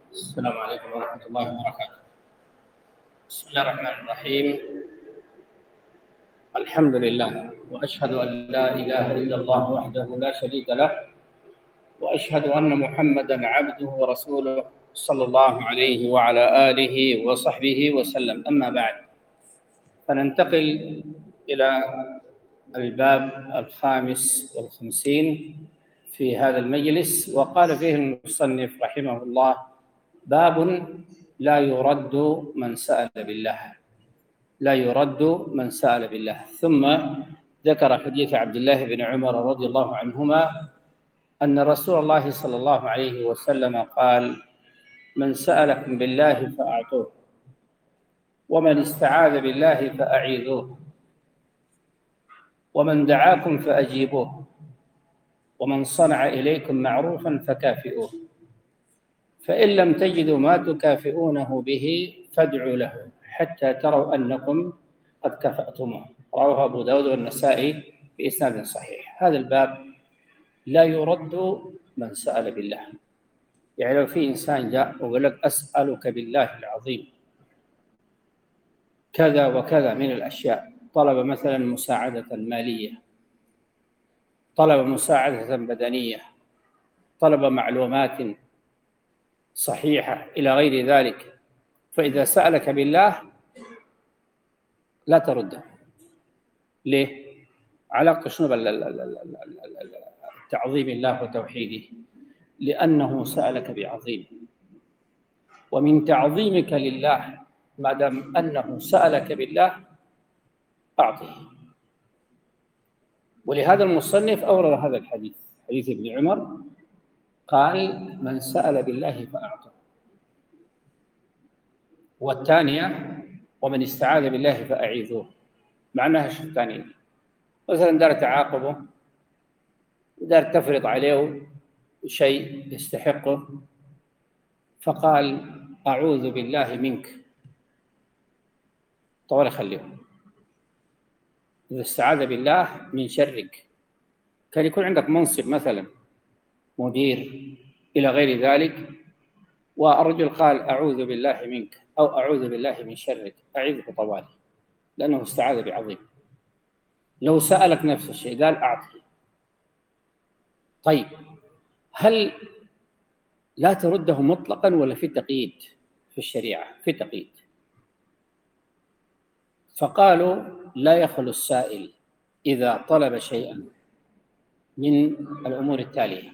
السلام عليكم ورحمة الله وبركاته. بسم الله الرحمن الرحيم. الحمد لله، وأشهد أن لا إله إلا الله وحده لا شريك له، وأشهد أن محمدًا عبده ورسوله صلى الله عليه وعلى آله وصحبه وسلم. أما بعد، فننتقل إلى الباب 55 في هذا المجلس، وقال فيه المصنف رحمه الله: باب لا يرد من سأل بالله. لا يرد من سأل بالله. ثم ذكر حديث عبد الله بن عمر رضي الله عنهما أن رسول الله صلى الله عليه وسلم قال: من سألكم بالله فأعطوه، ومن استعاذ بالله فأعيذوه، ومن دعاكم فأجيبوه، ومن صنع إليكم معروفا فكافئوه، فإن لم تجدوا ما تكافئونه به فادعوا له حتى تروا أنكم قد كفأتموه. رواه أبو داود والنسائي بإسناد صحيح. هذا الباب لا يرد من سأل بالله. يعني لو في إنسان جاء وقال لك: أسألك بالله العظيم كذا وكذا من الأشياء، طلب مثلا مساعدة مالية، طلب مساعدة بدنية، طلب معلومات صحيحة إلى غير ذلك، فإذا سألك بالله لا ترده. ليه؟ علاقة شنو تعظيم الله وتوحيده؟ لأنه سألك بعظيم، ومن تعظيمك لله ما دام أنه سألك بالله أعطه. ولهذا المصنف أورد هذا الحديث، حديث ابن عمر، قال: من سأل بالله فأعطه. والثانية: ومن استعاذ بالله فأعيذوه. معناها شو الثانية؟ مثلا دار تعاقبه، دار تفرض عليه شيء يستحقه، فقال: أعوذ بالله منك، طول خليه. إذا استعاذ بالله من شرك، كان يكون عندك منصب مثلا مدير إلى غير ذلك، والرجل قال: أعوذ بالله منك، أو أعوذ بالله من شرك، أعيذك طوالي، لأنه استعاذ بعظيم. لو سألك نفس الشيء قال: أعطي. طيب، هل لا ترده مطلقا ولا في تقييد في الشريعة؟ في تقييد. فقالوا: لا يخلو السائل إذا طلب شيئا من الأمور التالية: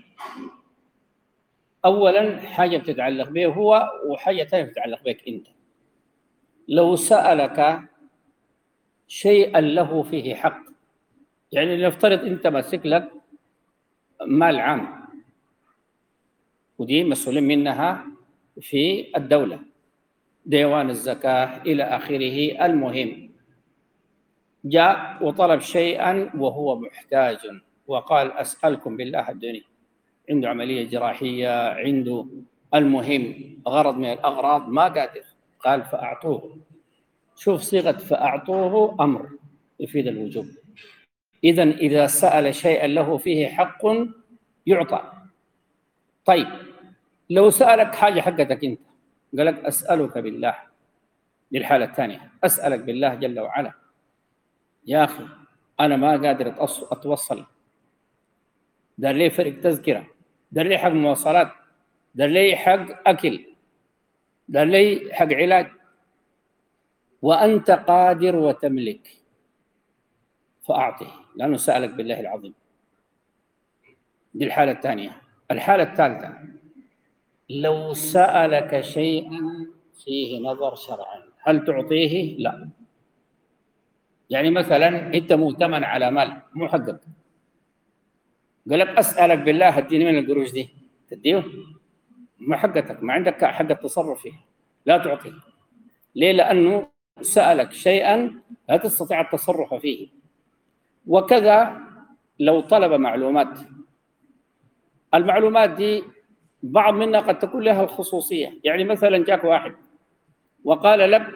أولا حاجة بتتعلق به هو، وحاجة ثانية بتتعلق بك أنت. لو سألك شيئا له فيه حق، يعني نفترض أنت ماسك لك مال عام ودي مسؤولين منها في الدولة، ديوان الزكاة إلى آخره. المهم جاء وطلب شيئا وهو محتاج، وقال: أسألكم بالله الدنيا، عنده عملية جراحية، عنده المهم غرض من الأغراض، ما قادر، قال: فأعطوه. شوف صيغة فأعطوه أمر يفيد الوجوب. إذن إذا سأل شيئا له فيه حق يعطى. طيب، لو سألك حاجة حقتك أنت، قال لك: أسألك بالله، للحالة الثانية، أسألك بالله جل وعلا يا أخي أنا ما قادر أتوصل، دار لي فرق تذكرة، دار لي حق مواصلات، دار لي حق أكل، دار لي حق علاج، وأنت قادر وتملك، فأعطه، لأنه سألك بالله العظيم. دي الحالة الثانية. الحالة الثالثة: لو سألك شيئا فيه نظر شرعا، هل تعطيه؟ لا. يعني مثلا أنت مؤتمن على مال مو حقك، قال لك: أسألك بالله اديني من القروش دي، تديه؟ ما حقتك، ما عندك حق التصرف فيه، لا تعطيه. ليه؟ لأنه سألك شيئا لا تستطيع التصرف فيه. وكذا لو طلب معلومات، المعلومات دي بعض منها قد تكون لها الخصوصية. يعني مثلا جاك واحد وقال لك: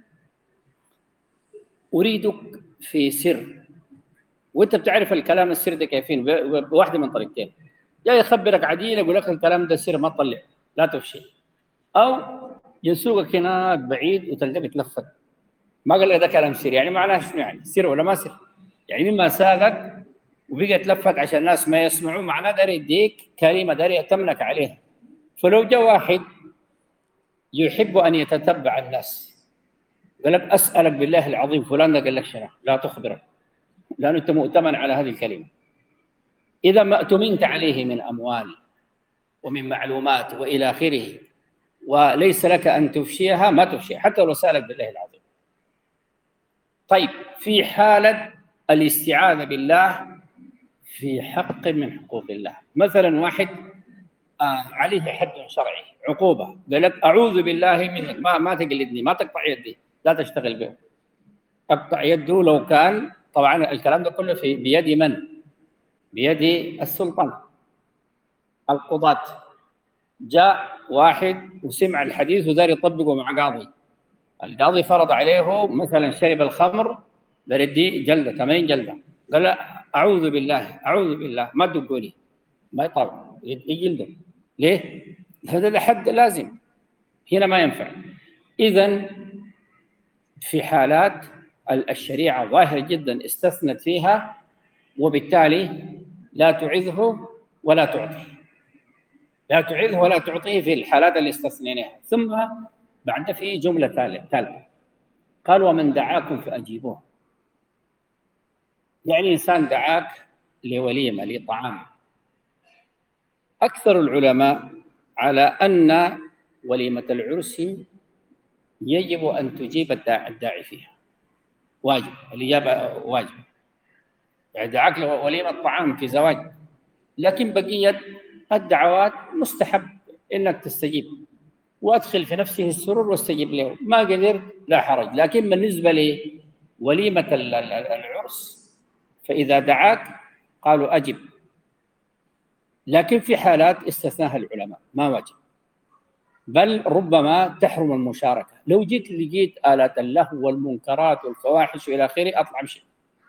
أريدك في سر، وانت بتعرف الكلام السر ده كيفين بواحده من طريقتين: يا يخبرك عاديا يقول لك الكلام ده سر ما تطلع لا تفشي، أو يسوقك هناك بعيد وتلقى بتلفت. ما قال لك ده كلام سر، يعني معناه شنو؟ يعني سر ولا ما سر؟ يعني مما ساقك وبقى تلفت عشان الناس ما يسمعوا، معناه داري يديك كلمة، داري يأتمنك عليها. فلو جاء واحد يحب أن يتتبع الناس قال لك أسألك بالله العظيم فلان ده قال لك شنو، لا تخبره، لأنه أنت مؤتمن على هذه الكلمة. إذا ما اؤتمنت عليه من أموال ومن معلومات وإلى آخره وليس لك أن تفشيها، ما تفشيها حتى لو سألك بالله العظيم. طيب، في حالة الاستعاذة بالله في حق من حقوق الله، مثلا واحد عليه حد شرعي عقوبة، قال لك أعوذ بالله منك، ما تقلدني، ما تقطع يدي، لا تشتغل به. أقطع يده لو كان، طبعا الكلام ده كله بيد من؟ بيد السلطان، القضاة. جاء واحد وسمع الحديث ودار يطبقه مع قاضي، القاضي فرض عليه مثلا شرب الخمر بردي جلده 80 جلده، قال لا اعوذ بالله اعوذ بالله ما تدقوني، ما يطلع يجلده. ليه؟ هذا حد لازم، هنا ما ينفع. اذا في حالات الشريعه ظاهره جدا استثنت فيها، وبالتالي لا تعظه ولا تعطيه، لا تعظه ولا تعطيه في الحالات اللي استثنيناها. ثم بعد في جمله ثالثه قال ومن دعاكم فاجيبوه. يعني انسان دعاك لوليمه لطعام، اكثر العلماء على ان وليمه العرس يجب ان تجيب الداعي فيها، واجب، الاجابه واجب. يعني دعاك لوليمه طعام في زواج، لكن بقيه الدعوات مستحب انك تستجيب، وادخل في نفسه السرور واستجب له. ما قدرت لا حرج. لكن بالنسبه لوليمه العرس فاذا دعاك قالوا اجب، لكن في حالات استثناها العلماء ما واجب، بل ربما تحرم المشاركه. لو جيت لقيت آلات اللهو والمنكرات والفواحش والى اخره اطلع امشي،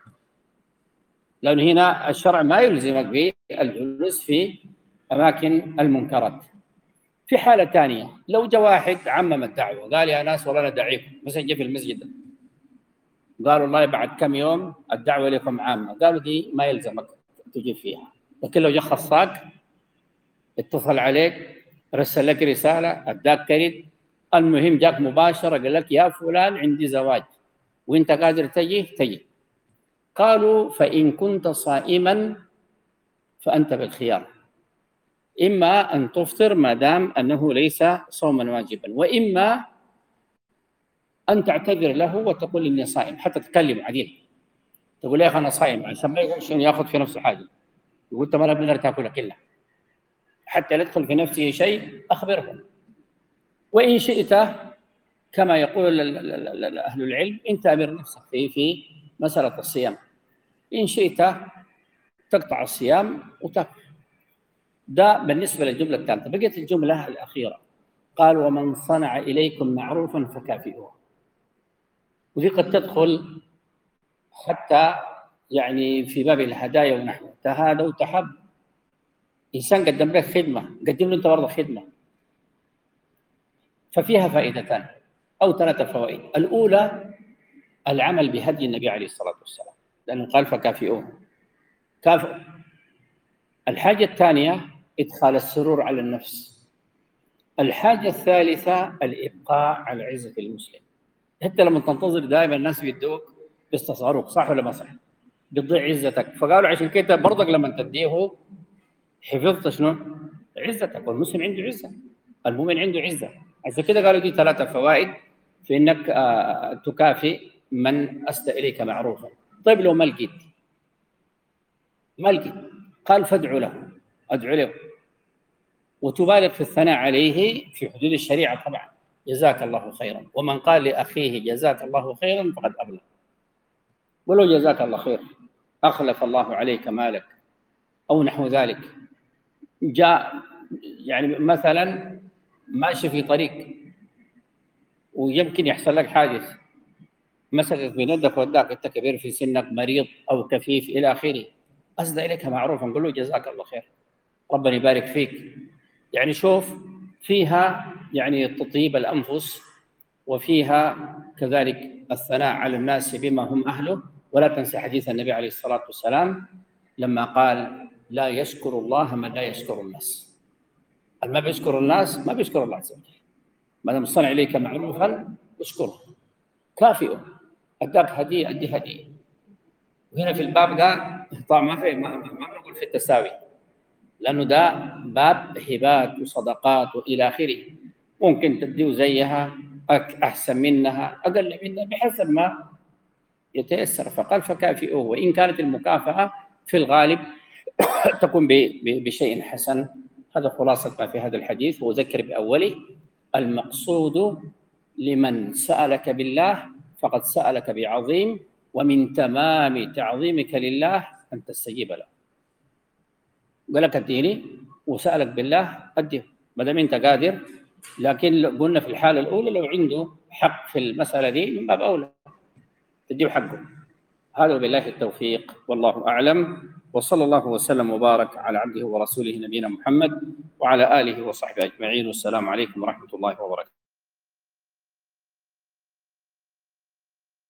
لأن هنا الشرع ما يلزمك بالجلوس في اماكن المنكرات. في حاله ثانيه، لو جاء واحد عمم الدعوه قال يا ناس والله انا داعيكم، مثلا جاء في المسجد قالوا والله بعد كم يوم الدعوه لكم عامه، قالوا دي ما يلزمك تجيب فيها. لكن لو جاء خصاك اتصل عليك رسل لك رساله اداك كريد، المهم جاك مباشره قال لك يا فلان عندي زواج وانت قادر تجي. قالوا فان كنت صائما فانت بالخيار، اما ان تفطر ما دام انه ليس صوما واجبا، واما ان تعتذر له وتقول اني صائم، حتى تكلم عديل تقول يا اخي انا صائم عشان ما يقولش ياخذ في نفسه حاجه، يقول انت ما بنقدر تاكلها كلها، حتى لا يدخل في نفسه شيء اخبرهم. وان شئت كما يقول اهل العلم انت امر نفسك في مساله الصيام، ان شئت تقطع الصيام وتاكل. ده بالنسبه للجمله الثالثه. بقيت الجمله الاخيره قال ومن صنع اليكم معروفا فكافئوه، وذي قد تدخل حتى يعني في باب الهدايا ونحوه. تهادوا تحب، انسان قدم لك خدمه قدم له انت برضه خدمه، ففيها فائدتان او 3 فوائد. الاولى العمل بهدي النبي عليه الصلاه والسلام، لانه قال فكافئوه، كافئ. الحاجه الثانيه ادخال السرور على النفس. الحاجه الثالثه الابقاء على عزه المسلم. انت لما تنتظر دائما الناس بيدوك بيستصغروك، صح ولا ما صح؟ بتضيع عزتك. فقالوا عشان كده برضك لما تديه حفظت شنو؟ عزتك. والمسلم عنده عزه، المؤمن عنده عزه. عشان كده قالوا دي 3 فوائد في انك تكافئ من اسدى اليك معروفا. طيب لو ما لقيت، قال فادعوا له، ادعو له وتبالغ في الثناء عليه في حدود الشريعه طبعا، جزاك الله خيرا. ومن قال لاخيه جزاك الله خيرا فقد ابلغ. ولو جزاك الله خير اخلف الله عليك مالك او نحو ذلك. جاء يعني مثلا ماشي في طريق ويمكن يحصل لك حادث، مسكك بيدك وداك، انت كبير في سنك مريض او كفيف الى اخره، اسدى اليك معروفا نقول له جزاك الله خير، ربنا يبارك فيك. يعني شوف فيها يعني تطيب الأنفس، وفيها كذلك الثناء على الناس بما هم أهله. ولا تنسى حديث النبي عليه الصلاة والسلام لما قال: لا يشكر الله من لا يشكر الناس. ما بيشكر الناس ما بيشكر الله عز وجل. ما دام صنع إليك معروفا اشكره، كافئه، أداك هدية أدي هدية. وهنا في الباب ده طبعا ما نقول في التساوي، لأنه ده باب هبات وصدقات وإلى آخره، ممكن تديه زيها أحسن منها أقل منها بحسب ما يتيسر. فقال: فكافئوه. وإن كانت المكافأة في الغالب تكون بشيء حسن. هذا خلاصة ما في هذا الحديث. وذكر بأوله: المقصود لمن سألك بالله فقد سألك بعظيم، ومن تمام تعظيمك لله أن تستجيب له. قال لك اديني وسألك بالله أديه ما دام أنت قادر. لكن قلنا في الحالة الأولى لو عنده حق في المسألة دي من باب أولى تديه حقه. هذا بالله التوفيق، والله أعلم. وصلى الله وسلم وبارك على عبده ورسوله نبينا محمد وعلى آله وصحبه أجمعين. والسلام عليكم ورحمة الله وبركاته.